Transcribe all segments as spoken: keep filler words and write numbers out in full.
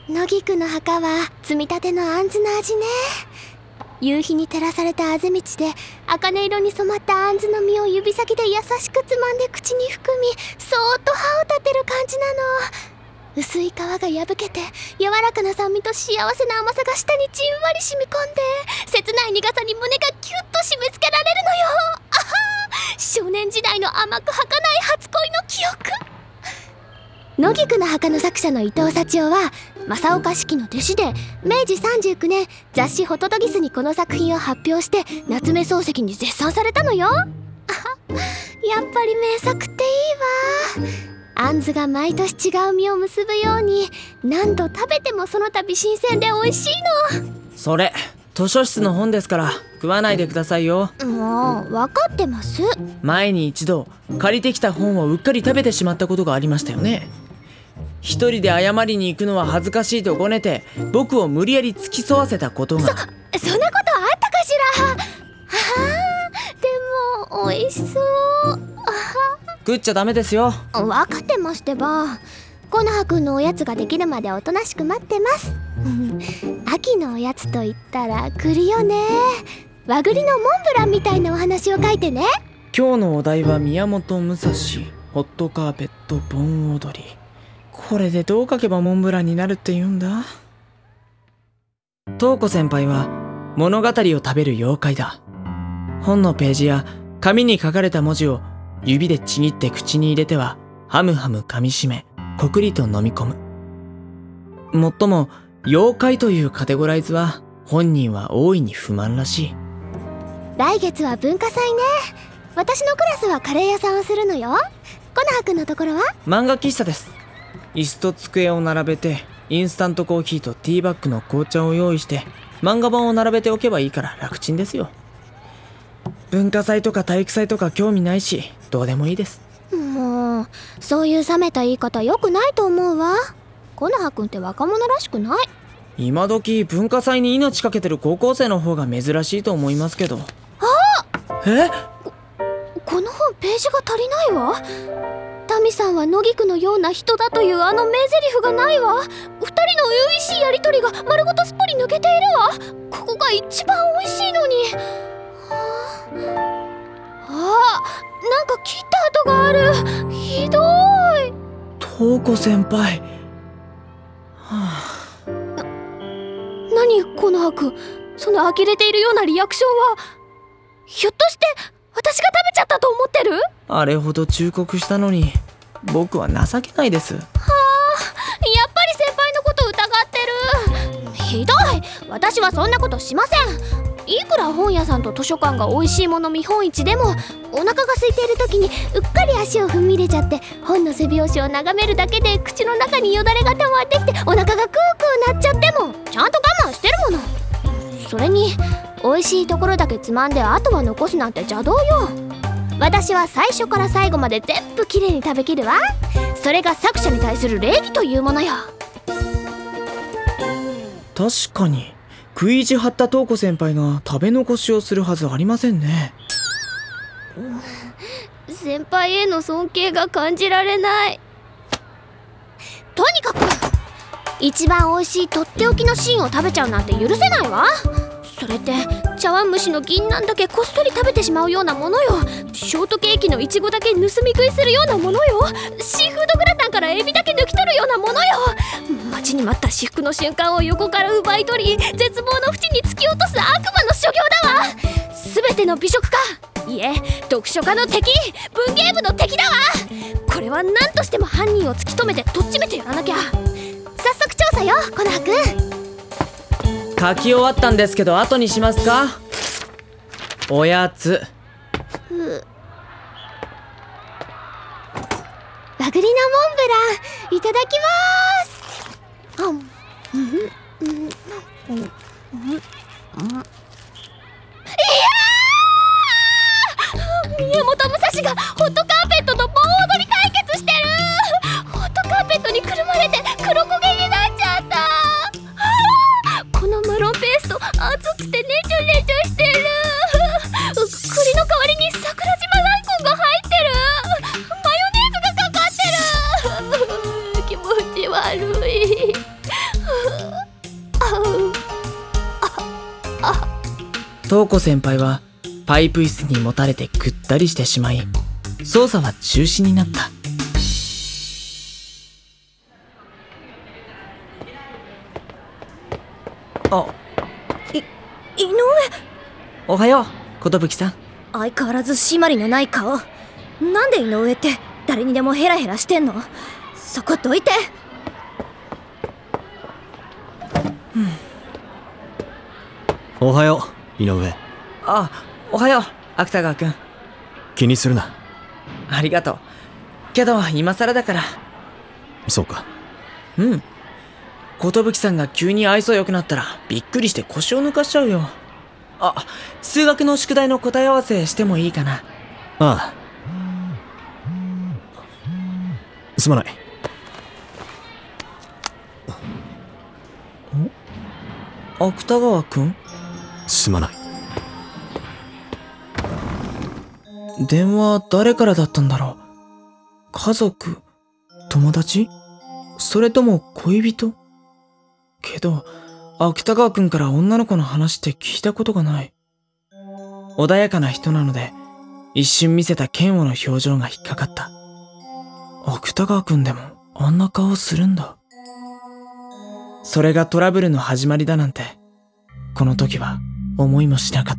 野菊の墓は摘みたての杏の味ね。夕日に照らされたあぜ道で茜色に染まった杏の実を指先で優しくつまんで口に含み、そーっと歯を立てる感じなの。薄い皮が破けて柔らかな酸味と幸せな甘さが舌にじんわり染み込んで、切ない苦さに胸がキュッと締め付けられるのよ。あはー、少年時代の甘く儚い初恋の記憶。野菊の墓の作者の伊藤幸男は正岡子規の弟子で、めいじさんじゅうきゅうねん雑誌「ホトトギス」にこの作品を発表して夏目漱石に絶賛されたのよ。あは、やっぱり名作っていいわ。杏が毎年違う実を結ぶように何度食べてもその度新鮮で美味しいの。 それ図書室の本ですから食わないでくださいよ。 もう分かってます。 前に一度借りてきた本をうっかり食べてしまったことがありましたよね。一人で謝りに行くのは恥ずかしいとごねて僕を無理やり付き添わせたことが。そ、 そんなことあったかしら。はあ、でも美味しそう。 食っちゃダメですよ。 分かってましてば。コノハくんのおやつができるまでおとなしく待ってます秋のおやつと言ったら栗よね。和栗のモンブランみたいなお話を書いてね。 今日のお題は宮本武蔵、ホットカーペット盆踊り。これでどう書けばモンブランになるって言うんだ。瞳子先輩は物語を食べる妖怪だ。本のページや紙に書かれた文字を指でちぎって口に入れてはハムハム噛みしめ、こくりと飲み込む。もっとも妖怪というカテゴライズは本人は大いに不満らしい。 来月は文化祭ね。私のクラスはカレー屋さんをするのよ。コノハくんのところは？ 漫画喫茶です。椅子と机を並べてインスタントコーヒーとティーバッグの紅茶を用意して漫画本を並べておけばいいから楽ちんですよ。文化祭とか体育祭とか興味ないしどうでもいいです。 もうそういう冷めた言い方良くないと思うわ。コノハくんって若者らしくない。 今時文化祭に命かけてる高校生の方が珍しいと思いますけど。 あえこ、この本ページが足りないわ。タミさんは野菊のような人だというあの名台詞がないわ。二人の初々しいやりとりが丸ごとすっぽり抜けているわ。ここが一番美味しいのに。ああ、なんか切った跡がある。ひどい。 瞳子先輩、はあ、 な、何コノハくん、その呆れているようなリアクションは。ひょっとして私が食べちゃったと思ってる？ あれほど忠告したのに僕は情けないです。はあ、 やっぱり先輩のこと疑ってる。ひどい。私はそんなことしません。いくら本屋さんと図書館が美味しいもの見本市でも、お腹が空いている時にうっかり足を踏み入れちゃって本の背表紙を眺めるだけで口の中によだれが溜まってきてお腹がクークーなっちゃってもちゃんと我慢してるもの。それに美味しいところだけつまんであとは残すなんて邪道よ。私は最初から最後まで全部きれいに食べきるわ。それが作者に対する礼儀というものよ。 確かに食い意地張った瞳子先輩が食べ残しをするはずありませんね。 先輩への尊敬が感じられない。とにかく一番美味しいとっておきのシーンを食べちゃうなんて許せないわ。それって茶碗蒸しの銀杏だけこっそり食べてしまうようなものよ。ショートケーキのイチゴだけ盗み食いするようなものよ。シーフードグラタンからエビだけ抜き取るようなものよ。待ちに待った至福の瞬間を横から奪い取り絶望の淵に突き落とす悪魔の所業だわ。全ての美食家、いえ読書家の敵、文芸部の敵だわ。これは何としても犯人を突き止めてとっちめてやらなきゃ。早速調査よコノハくん。 書き終わったんですけど後にしますか？おやつ。 和栗のモンブランいただきます。あん、うん、うん、うん、うん、うん。いやー！宮本武蔵がホットカーペットと盆踊り対決してる。ホットカーペットにくるまれて黒焦げになっちゃった。このマロンペースト熱くてねちょねちょしてる。栗の代わりに桜島大根が入ってる。マヨネーズがかかってる。気持ち悪い。 陽子先輩はパイプ椅子にもたれてぐったりしてしまい、捜査は中止になった。あ、 い、井上。 おはよう、寿さん。 相変わらず締まりのない顔。なんで井上って誰にでもヘラヘラしてんの？そこどいて。 うん、おはよう、井上。 あ、おはよう、芥川くん。 気にするな。 ありがとう。けど今更だから。 そうか。 うん。寿さんが急に愛想良くなったらびっくりして腰を抜かしちゃうよ。あ、数学の宿題の答え合わせしてもいいかな。 ああ。すまない。 ん？芥川くん？ すまない。 電話誰からだったんだろう。家族？友達？それとも恋人？けど芥川くんから女の子の話って聞いたことがない。穏やかな人なので一瞬見せた嫌悪の表情が引っかかった。芥川くんでもあんな顔するんだ。それがトラブルの始まりだなんてこの時は思いもしなかった。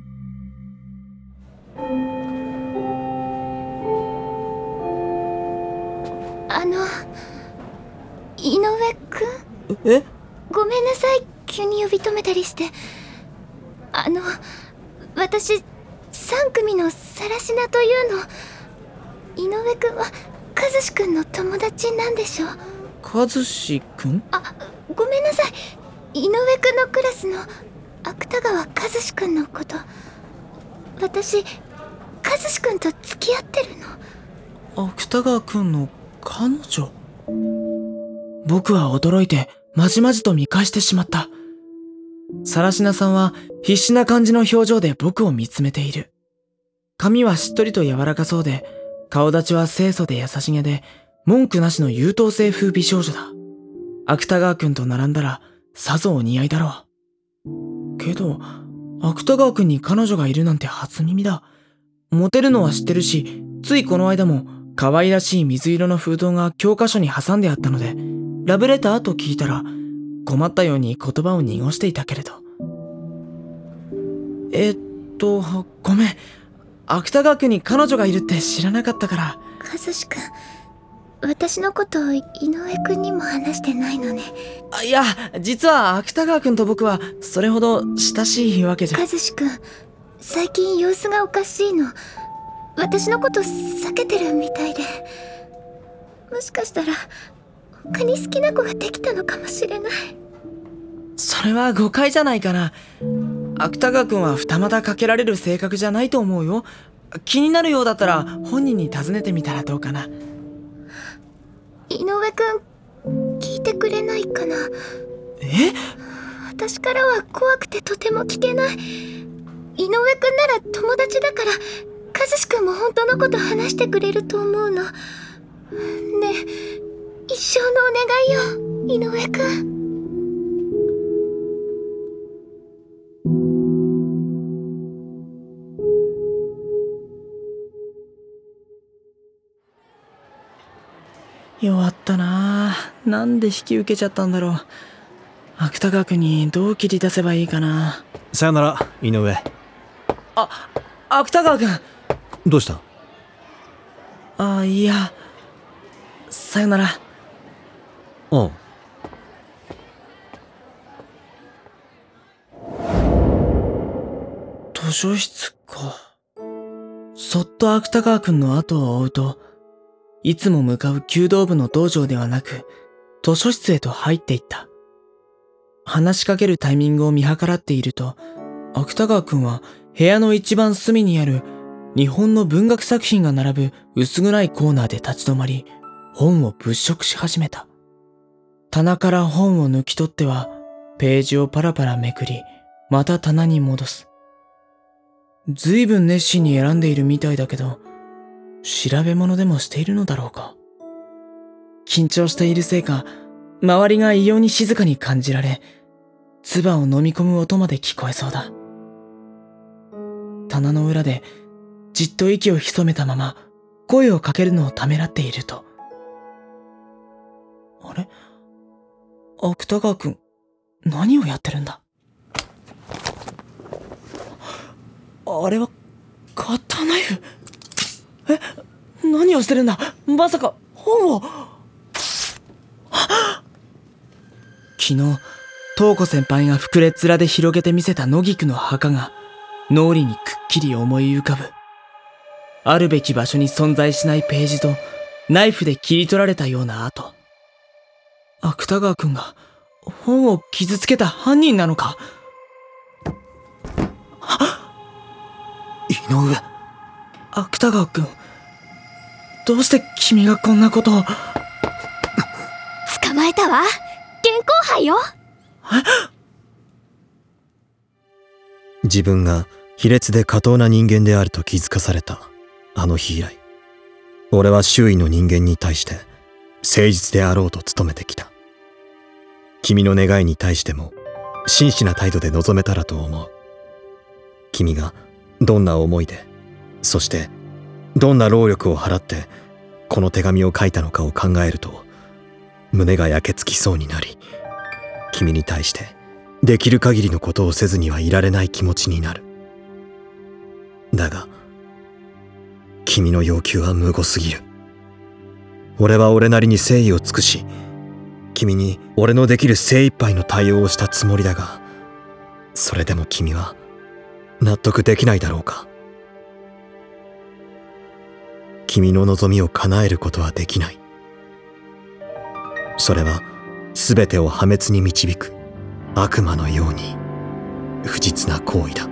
あの井上くん？ え？ ごめんなさい、急に呼び止めたりして。あの私さん組のさらしなというの。井上くんは和志くんの友達なんでしょ？ 和志くん？ あ、ごめんなさい、井上くんのクラスの芥川和志くんのこと。私和志くんと付き合ってるの。 芥川くんの彼女？僕は驚いてまじまじと見返してしまった。さらしなさんは必死な感じの表情で僕を見つめている。髪はしっとりと柔らかそうで、顔立ちは清楚で優しげで、文句なしの優等生風美少女だ。芥川くんと並んだらさぞお似合いだろう。けど芥川くんに彼女がいるなんて初耳だ。モテるのは知ってるし、ついこの間も可愛らしい水色の封筒が教科書に挟んであったので、ラブレターと聞いたら困ったように言葉を濁していたけれど。えっとごめん、芥川くんに彼女がいるって知らなかったから。 和志くん、私のこと井上くんにも話してないのね。 あ、いや、実は芥川くんと僕はそれほど親しいわけじゃ。 和志くん、最近様子がおかしいの。私のこと避けてるみたいで。もしかしたら他に好きな子ができたのかもしれない。 それは誤解じゃないかな。芥川くんは二股かけられる性格じゃないと思うよ。気になるようだったら本人に尋ねてみたらどうかな。 井上くん、聞いてくれないかな。 え？ 私からは怖くてとても聞けない。井上くんなら友達だから和志くんも本当のこと話してくれると思うの。ねえ、一生のお願いよ、井上くん。 弱ったなぁ。なんで引き受けちゃったんだろう。芥川くんにどう切り出せばいいかな。 さよなら、井上。 あ、芥川くん。 どうした？ あ、いや、さよなら。 ああ。 図書室か。そっと芥川くんの後を追うと、いつも向かう弓道部の道場ではなく、図書室へと入っていった。話しかけるタイミングを見計らっていると、芥川くんは部屋の一番隅にある日本の文学作品が並ぶ薄暗いコーナーで立ち止まり、本を物色し始めた。棚から本を抜き取っては、ページをパラパラめくり、また棚に戻す。ずいぶん熱心に選んでいるみたいだけど、調べ物でもしているのだろうか。緊張しているせいか、周りが異様に静かに感じられ、唾を飲み込む音まで聞こえそうだ。 棚の裏でじっと息を潜めたまま声をかけるのをためらっていると、あれ？芥川くん、何をやってるんだ？あれはカッターナイフ？え、何をしてるんだ？まさか本を？昨日東子先輩が膨れ面で広げてみせた野菊の墓が脳裏にくっきり思い浮かぶ。あるべき場所に存在しないページとナイフで切り取られたような跡。芥川くんが本を傷つけた犯人なのか？ 井上。 芥川くん、どうして君がこんなことを？ 捕まえたわ。現行犯よ。 自分が卑劣で下等な人間であると気づかされたあの日以来、俺は周囲の人間に対して誠実であろうと努めてきた。君の願いに対しても真摯な態度で臨めたらと思う。君がどんな思いで、そしてどんな労力を払ってこの手紙を書いたのかを考えると、胸が焼けつきそうになり、君に対してできる限りのことをせずにはいられない気持ちになる。だが君の要求は無謀すぎる。俺は俺なりに誠意を尽くし、君に俺のできる精一杯の対応をしたつもりだが、それでも君は納得できないだろうか。君の望みを叶えることはできない。それは全てを破滅に導く悪魔のように不実な行為だ。